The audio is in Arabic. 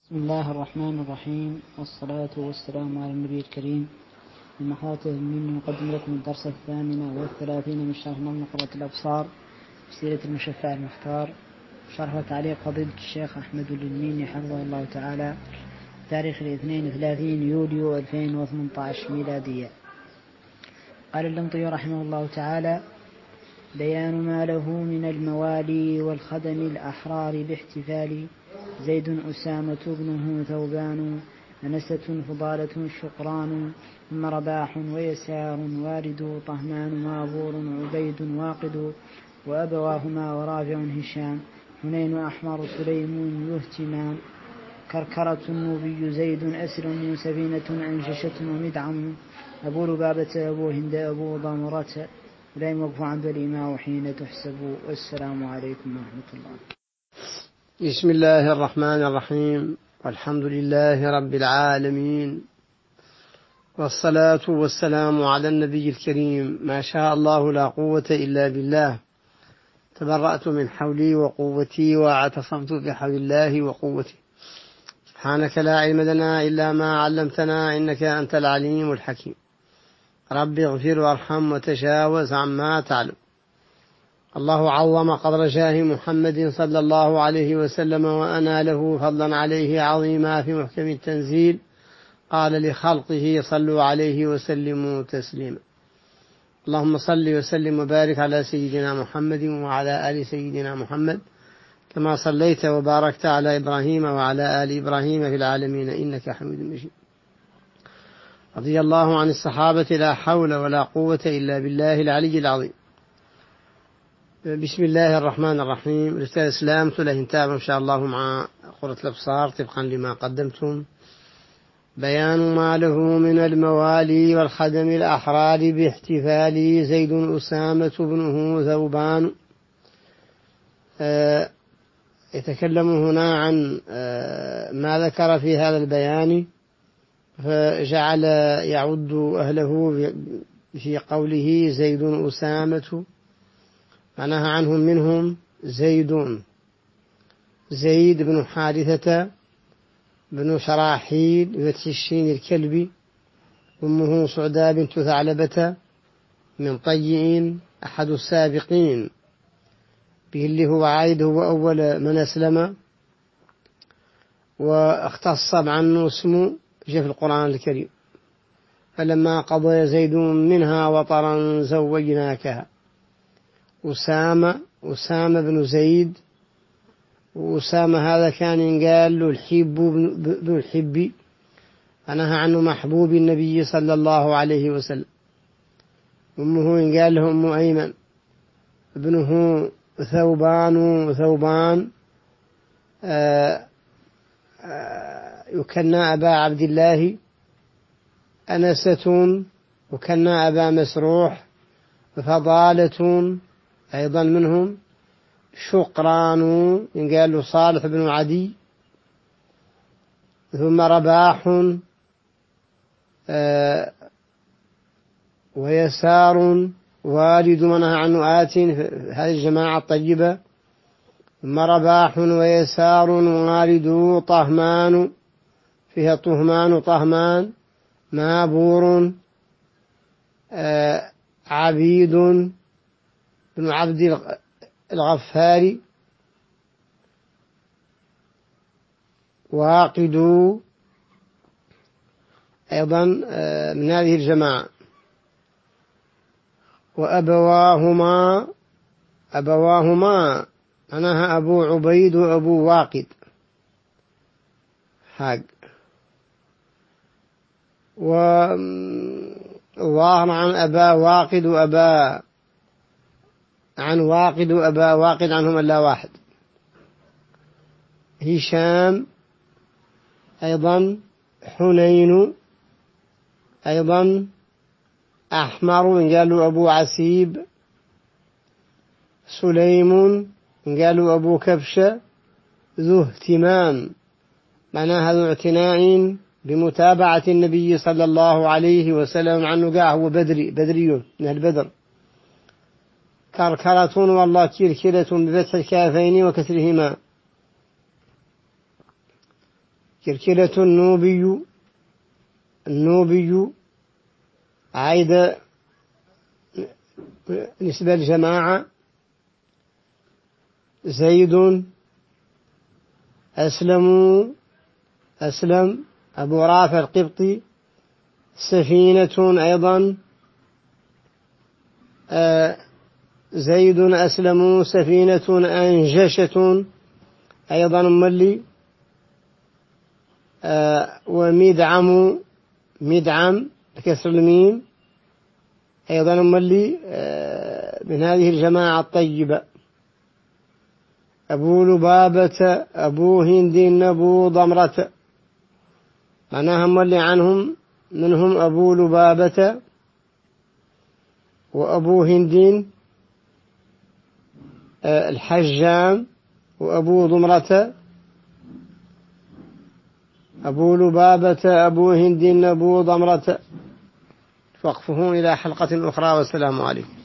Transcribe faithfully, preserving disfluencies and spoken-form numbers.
بسم الله الرحمن الرحيم، والصلاة والسلام على النبي الكريم. من محاضرة من نقدم لكم الدرس الثامن والثلاثين من شرح نظم قرة الأبصار بسيرة المشفع المختار، شرح وتعليق فضيلة الشيخ أحمد اليميني حفظه الله تعالى، تاريخ الاثنين وثلاثين يوليو ألفين وثمانية عشر ميلادية. قال اللمطي رحمه الله تعالى: بيان ما له من الموالي والخدم الأحرار باحتفال، زيد أسامة ابنه ثوبان، أنسة فضالة شقران، ثم رباح ويسار وارد طهمان مابور عبيد واقد، وأبواهما ورافع هشام، حنين أحمر سليم يهتمان، كركرة النوبي زيد أسر سفينة أنجشة ومدعم، أبو لبابة أبو هند أبو ضمرة، لا يوقف عند الإماء حين تحسب. والسلام عليكم ورحمة الله. بسم الله الرحمن الرحيم، والحمد لله رب العالمين، والصلاة والسلام على النبي الكريم. ما شاء الله لا قوة إلا بالله، تبرأت من حولي وقوتي واعتصمت بحول الله وقوته. سبحانك لا علم لنا إلا ما علمتنا، إنك أنت العليم الحكيم. رب اغفر وارحم وتجاوز عما تعلم. الله عظم قدر جاه محمد صلى الله عليه وسلم، وأنا له فضلا عليه عظيما في محكم التنزيل. قال لخلقه: صلوا عليه وسلموا تسليما. اللهم صل وسلم وبارك على سيدنا محمد وعلى آل سيدنا محمد، كما صليت وباركت على إبراهيم وعلى آل إبراهيم في العالمين إنك حميد مجيد. رضي الله عن الصحابة، لا حول ولا قوة إلا بالله العلي العظيم. بسم الله الرحمن الرحيم. رسالة إسلام له تابع إن شاء الله مع قرة الأبصار طبقا لما قدمتم. بيان ما له من الموالي والخدم الأحرار باحتفال، زيد أسامة بنه ثوبان. آه يتكلم هنا عن آه ما ذكر في هذا البيان، فجعل يعد أهله في قوله زيد أسامة، معناها عنهم منهم زيدون، زيد بن حارثة بن شراحيل بفتح الشين الكلبي، أمه سعداء بنت ثعلبة من طيئين، أحد السابقين به اللي هو عايد، هو أول من أسلم، واختص عنه اسمه جاء في القرآن الكريم: فلما قضى زيد منها وطرا زوجناكها. أسامة أسامة بن زيد، وأسامة هذا كان ينقال له الحب بن الحبي، أنها عنه محبوب النبي صلى الله عليه وسلم. أمه ينقال له أم أيمن، ابنه ثوبان ثوبان آآ آآ يكنى أبا عبد الله، أنسة يكنى أبا مسروح، فضالة أيضا منهم، شقران ينقال له صالح بن عدي، ثم رباح ويسار والد منها عنه آت، هذه الجماعة الطيبة. ثم رباح ويسار والد طهمان، فيها طهمان طهمان، مابور عبيد بن عبد الغفاري، واقدوا أيضا من هذه الجماعة. وأبواهما أبواهما معناها أبو عبيد وأبو واقد حق، وظاهر عن أبا واقد وأبا عن واقد وأبا واقد عنهم إلا واحد. هشام أيضا، حنين أيضا، أحمر إن قالوا أبو عسيب، سليم إن قالوا أبو كبشة، ذو اهتمام معناها ذو اعتناء بمتابعة النبي صلى الله عليه وسلم، عنه قاع هو بدري بدري من البدر. كركرة والله كركرة بفتح الكافين وكسرهما، كركلة النوبي النوبي عايدة نسبة الجماعة. زيد أسلم أسلم أبو رافع القبطي. سفينة أيضا آه زيد أسلم. سفينة أنجشة أيضا ملي. آه ومدعم مدعم بكسر الميم أيضا ملي آه من هذه الجماعة الطيبة. أبو لبابة أبو هند أبو ضمرة معناها ملي عنهم منهم أبو لبابة وأبو هند آه الحجام وأبو ضمرة. أبو لبابة أبو هند أبو ضمرة. وقفه إلى حلقة أخرى والسلام عليكم.